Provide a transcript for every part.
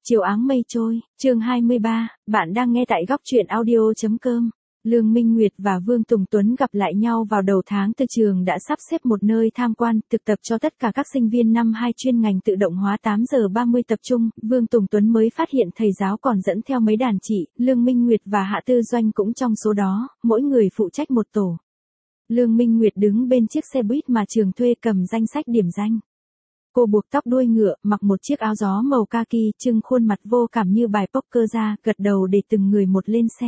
Chiều áng mây trôi, chương 23, bạn đang nghe tại góc truyện audio.com. Lương Minh Nguyệt và Vương Tùng Tuấn gặp lại nhau vào đầu tháng từ trường đã sắp xếp một nơi tham quan, thực tập cho tất cả các sinh viên năm 2 chuyên ngành tự động hóa 8 giờ 30 tập trung. Vương Tùng Tuấn mới phát hiện thầy giáo còn dẫn theo mấy đàn chị, Lương Minh Nguyệt và Hạ Tư Doanh cũng trong số đó, mỗi người phụ trách một tổ. Lương Minh Nguyệt đứng bên chiếc xe buýt mà trường thuê cầm danh sách điểm danh. Cô buộc tóc đuôi ngựa, mặc một chiếc áo gió màu kaki, trưng khuôn mặt vô cảm như bài poker ra, gật đầu để từng người một lên xe.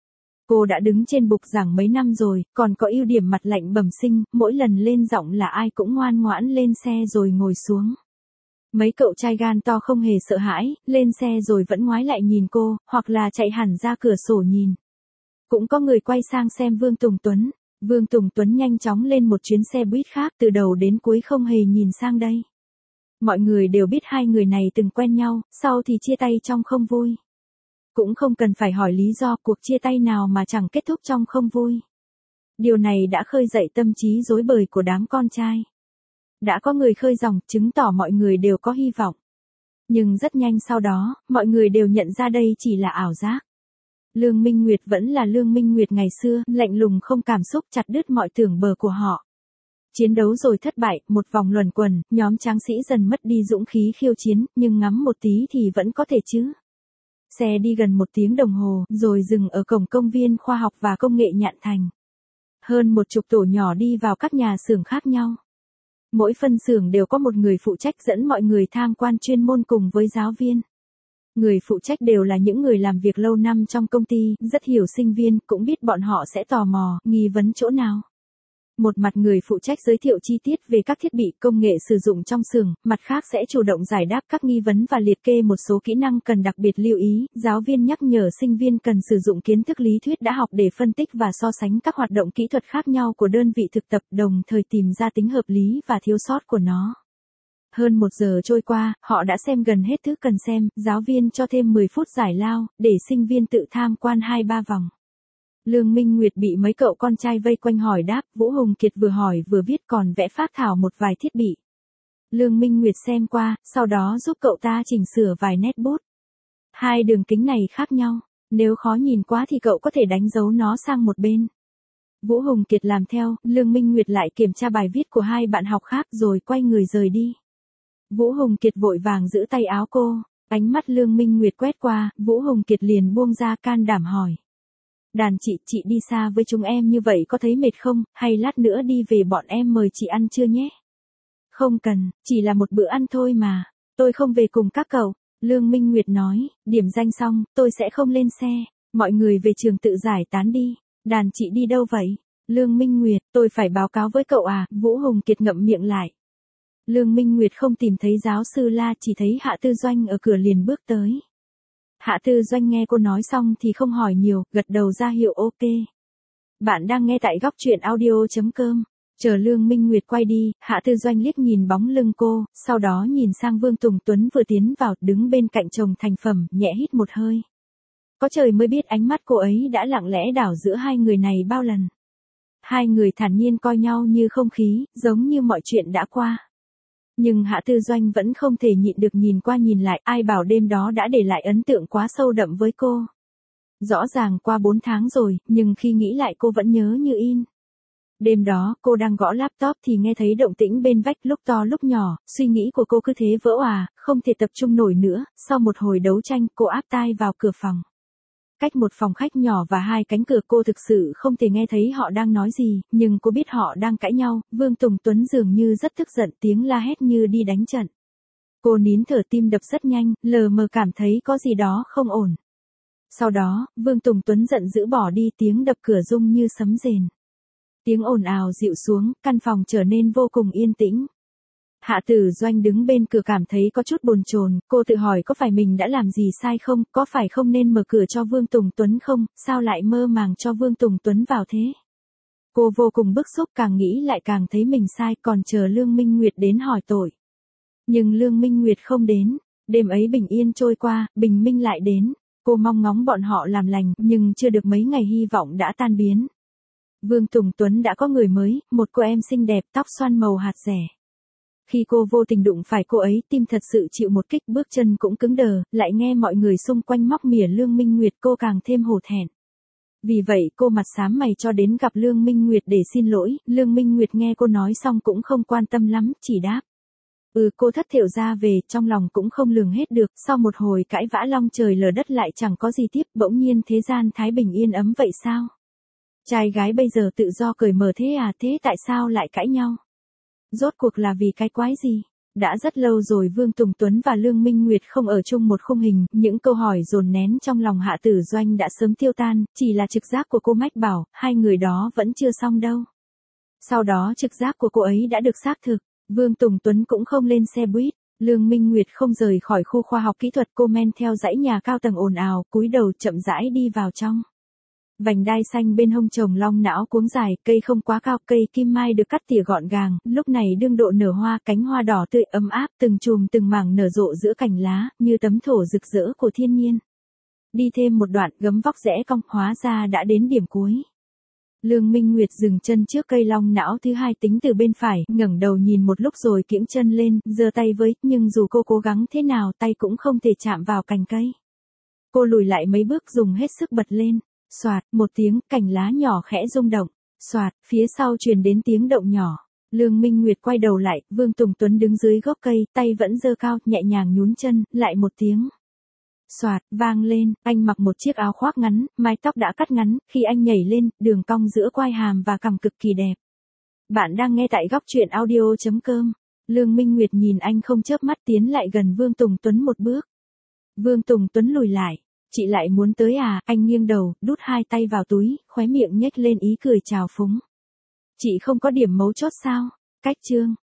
Cô đã đứng trên bục giảng mấy năm rồi, còn có ưu điểm mặt lạnh bẩm sinh, mỗi lần lên giọng là ai cũng ngoan ngoãn lên xe rồi ngồi xuống. Mấy cậu trai gan to không hề sợ hãi, lên xe rồi vẫn ngoái lại nhìn cô, hoặc là chạy hẳn ra cửa sổ nhìn. Cũng có người quay sang xem Vương Tùng Tuấn. Vương Tùng Tuấn nhanh chóng lên một chuyến xe buýt khác, từ đầu đến cuối không hề nhìn sang đây. Mọi người đều biết hai người này từng quen nhau, sau thì chia tay trong không vui. Cũng không cần phải hỏi lý do cuộc chia tay nào mà chẳng kết thúc trong không vui. Điều này đã khơi dậy tâm trí rối bời của đám con trai. Đã có người khơi dòng, chứng tỏ mọi người đều có hy vọng. Nhưng rất nhanh sau đó, mọi người đều nhận ra đây chỉ là ảo giác. Lương Minh Nguyệt vẫn là Lương Minh Nguyệt ngày xưa, lạnh lùng không cảm xúc, chặt đứt mọi tưởng bờ của họ. Chiến đấu rồi thất bại, một vòng luẩn quẩn, nhóm tráng sĩ dần mất đi dũng khí khiêu chiến, nhưng ngắm một tí thì vẫn có thể chứ. Xe đi gần 1 tiếng đồng hồ, rồi dừng ở cổng công viên khoa học và công nghệ Nhạn Thành. Hơn 10 tổ nhỏ đi vào các nhà xưởng khác nhau. Mỗi phân xưởng đều có một người phụ trách dẫn mọi người tham quan chuyên môn cùng với giáo viên. Người phụ trách đều là những người làm việc lâu năm trong công ty, rất hiểu sinh viên, cũng biết bọn họ sẽ tò mò, nghi vấn chỗ nào. Một mặt người phụ trách giới thiệu chi tiết về các thiết bị công nghệ sử dụng trong xưởng, mặt khác sẽ chủ động giải đáp các nghi vấn và liệt kê một số kỹ năng cần đặc biệt lưu ý. Giáo viên nhắc nhở sinh viên cần sử dụng kiến thức lý thuyết đã học để phân tích và so sánh các hoạt động kỹ thuật khác nhau của đơn vị thực tập, đồng thời tìm ra tính hợp lý và thiếu sót của nó. Hơn 1 giờ trôi qua, họ đã xem gần hết thứ cần xem, giáo viên cho thêm 10 phút giải lao, để sinh viên tự tham quan 2-3 vòng. Lương Minh Nguyệt bị mấy cậu con trai vây quanh hỏi đáp, Vũ Hùng Kiệt vừa hỏi vừa viết còn vẽ phác thảo một vài thiết bị. Lương Minh Nguyệt xem qua, sau đó giúp cậu ta chỉnh sửa vài nét bút. Hai đường kính này khác nhau, nếu khó nhìn quá thì cậu có thể đánh dấu nó sang một bên. Vũ Hùng Kiệt làm theo, Lương Minh Nguyệt lại kiểm tra bài viết của hai bạn học khác rồi quay người rời đi. Vũ Hùng Kiệt vội vàng giữ tay áo cô, ánh mắt Lương Minh Nguyệt quét qua, Vũ Hùng Kiệt liền buông ra can đảm hỏi. Đàn chị đi xa với chúng em như vậy có thấy mệt không, hay lát nữa đi về bọn em mời chị ăn trưa nhé? Không cần, chỉ là một bữa ăn thôi mà, tôi không về cùng các cậu. Lương Minh Nguyệt nói, điểm danh xong, tôi sẽ không lên xe, mọi người về trường tự giải tán đi. Đàn chị đi đâu vậy? Lương Minh Nguyệt, tôi phải báo cáo với cậu à, Vũ Hùng Kiệt ngậm miệng lại. Lương Minh Nguyệt không tìm thấy giáo sư La, chỉ thấy Hạ Tư Doanh ở cửa liền bước tới. Hạ Tư Doanh nghe cô nói xong thì không hỏi nhiều, gật đầu ra hiệu ok. Bạn đang nghe tại góc truyện audio.com. Chờ Lương Minh Nguyệt quay đi, Hạ Tư Doanh liếc nhìn bóng lưng cô, sau đó nhìn sang Vương Tùng Tuấn vừa tiến vào, đứng bên cạnh chồng thành phẩm, nhẹ hít một hơi. Có trời mới biết ánh mắt cô ấy đã lặng lẽ đảo giữa hai người này bao lần. Hai người thản nhiên coi nhau như không khí, giống như mọi chuyện đã qua. Nhưng Hạ Tư Doanh vẫn không thể nhịn được nhìn qua nhìn lại, ai bảo đêm đó đã để lại ấn tượng quá sâu đậm với cô. Rõ ràng qua 4 tháng rồi, nhưng khi nghĩ lại cô vẫn nhớ như in. Đêm đó, cô đang gõ laptop thì nghe thấy động tĩnh bên vách lúc to lúc nhỏ, suy nghĩ của cô cứ thế vỡ òa, không thể tập trung nổi nữa, sau một hồi đấu tranh cô áp tai vào cửa phòng. Cách một phòng khách nhỏ và 2 cánh cửa cô thực sự không thể nghe thấy họ đang nói gì, nhưng cô biết họ đang cãi nhau. Vương Tùng Tuấn dường như rất tức giận, tiếng la hét như đi đánh trận. Cô nín thở, tim đập rất nhanh, lờ mờ cảm thấy có gì đó không ổn. Sau đó, Vương Tùng Tuấn giận dữ bỏ đi, tiếng đập cửa rung như sấm rền. Tiếng ồn ào dịu xuống, căn phòng trở nên vô cùng yên tĩnh. Hạ Tử Doanh đứng bên cửa cảm thấy có chút bồn chồn, cô tự hỏi có phải mình đã làm gì sai không, có phải không nên mở cửa cho Vương Tùng Tuấn không, sao lại mơ màng cho Vương Tùng Tuấn vào thế? Cô vô cùng bức xúc, càng nghĩ lại càng thấy mình sai, còn chờ Lương Minh Nguyệt đến hỏi tội. Nhưng Lương Minh Nguyệt không đến, đêm ấy bình yên trôi qua, bình minh lại đến, cô mong ngóng bọn họ làm lành, nhưng chưa được mấy ngày hy vọng đã tan biến. Vương Tùng Tuấn đã có người mới, một cô em xinh đẹp, tóc xoăn màu hạt rẻ. Khi cô vô tình đụng phải cô ấy, tim thật sự chịu một kích, bước chân cũng cứng đờ, lại nghe mọi người xung quanh móc mỉa Lương Minh Nguyệt, cô càng thêm hổ thẹn. Vì vậy cô mặt xám mày cho đến gặp Lương Minh Nguyệt để xin lỗi. Lương Minh Nguyệt nghe cô nói xong cũng không quan tâm lắm, chỉ đáp. Cô thất thểu ra về, trong lòng cũng không lường hết được, sau một hồi cãi vã long trời lở đất lại chẳng có gì tiếp, bỗng nhiên thế gian thái bình yên ấm vậy sao? Trai gái bây giờ tự do cởi mở thế à, thế tại sao lại cãi nhau? Rốt cuộc là vì cái quái gì? Đã rất lâu rồi Vương Tùng Tuấn và Lương Minh Nguyệt không ở chung một khung hình, những câu hỏi dồn nén trong lòng Hạ Tử Doanh đã sớm tiêu tan, chỉ là trực giác của cô mách bảo, hai người đó vẫn chưa xong đâu. Sau đó trực giác của cô ấy đã được xác thực, Vương Tùng Tuấn cũng không lên xe buýt, Lương Minh Nguyệt không rời khỏi khu khoa học kỹ thuật, cô men theo dãy nhà cao tầng ồn ào, cúi đầu chậm rãi đi vào trong. Vành đai xanh bên hông trồng long não cuống dài, cây không quá cao, cây kim mai được cắt tỉa gọn gàng, lúc này đương độ nở hoa, cánh hoa đỏ tươi ấm áp, từng chùm từng mảng nở rộ giữa cành lá, như tấm thổ rực rỡ của thiên nhiên. Đi thêm một đoạn, gấm vóc rẽ cong, hóa ra đã đến điểm cuối. Lương Minh Nguyệt dừng chân trước cây long não thứ hai, tính từ bên phải, ngẩng đầu nhìn một lúc rồi kiễng chân lên, giơ tay với, nhưng dù cô cố gắng thế nào tay cũng không thể chạm vào cành cây. Cô lùi lại mấy bước, dùng hết sức bật lên. Soạt, một tiếng, cành lá nhỏ khẽ rung động. Soạt, phía sau truyền đến tiếng động nhỏ. Lương Minh Nguyệt quay đầu lại, Vương Tùng Tuấn đứng dưới gốc cây, tay vẫn giơ cao, nhẹ nhàng nhún chân, lại một tiếng. Soạt, vang lên, anh mặc một chiếc áo khoác ngắn, mái tóc đã cắt ngắn, khi anh nhảy lên, đường cong giữa quai hàm và cằm cực kỳ đẹp. Bạn đang nghe tại góc truyện audio.com. Lương Minh Nguyệt nhìn anh không chớp mắt, tiến lại gần Vương Tùng Tuấn một bước. Vương Tùng Tuấn lùi lại. Chị lại muốn tới à? Anh nghiêng đầu, đút hai tay vào túi, khóe miệng nhếch lên ý cười trào phúng. Chị không có điểm mấu chốt sao? Cách chương.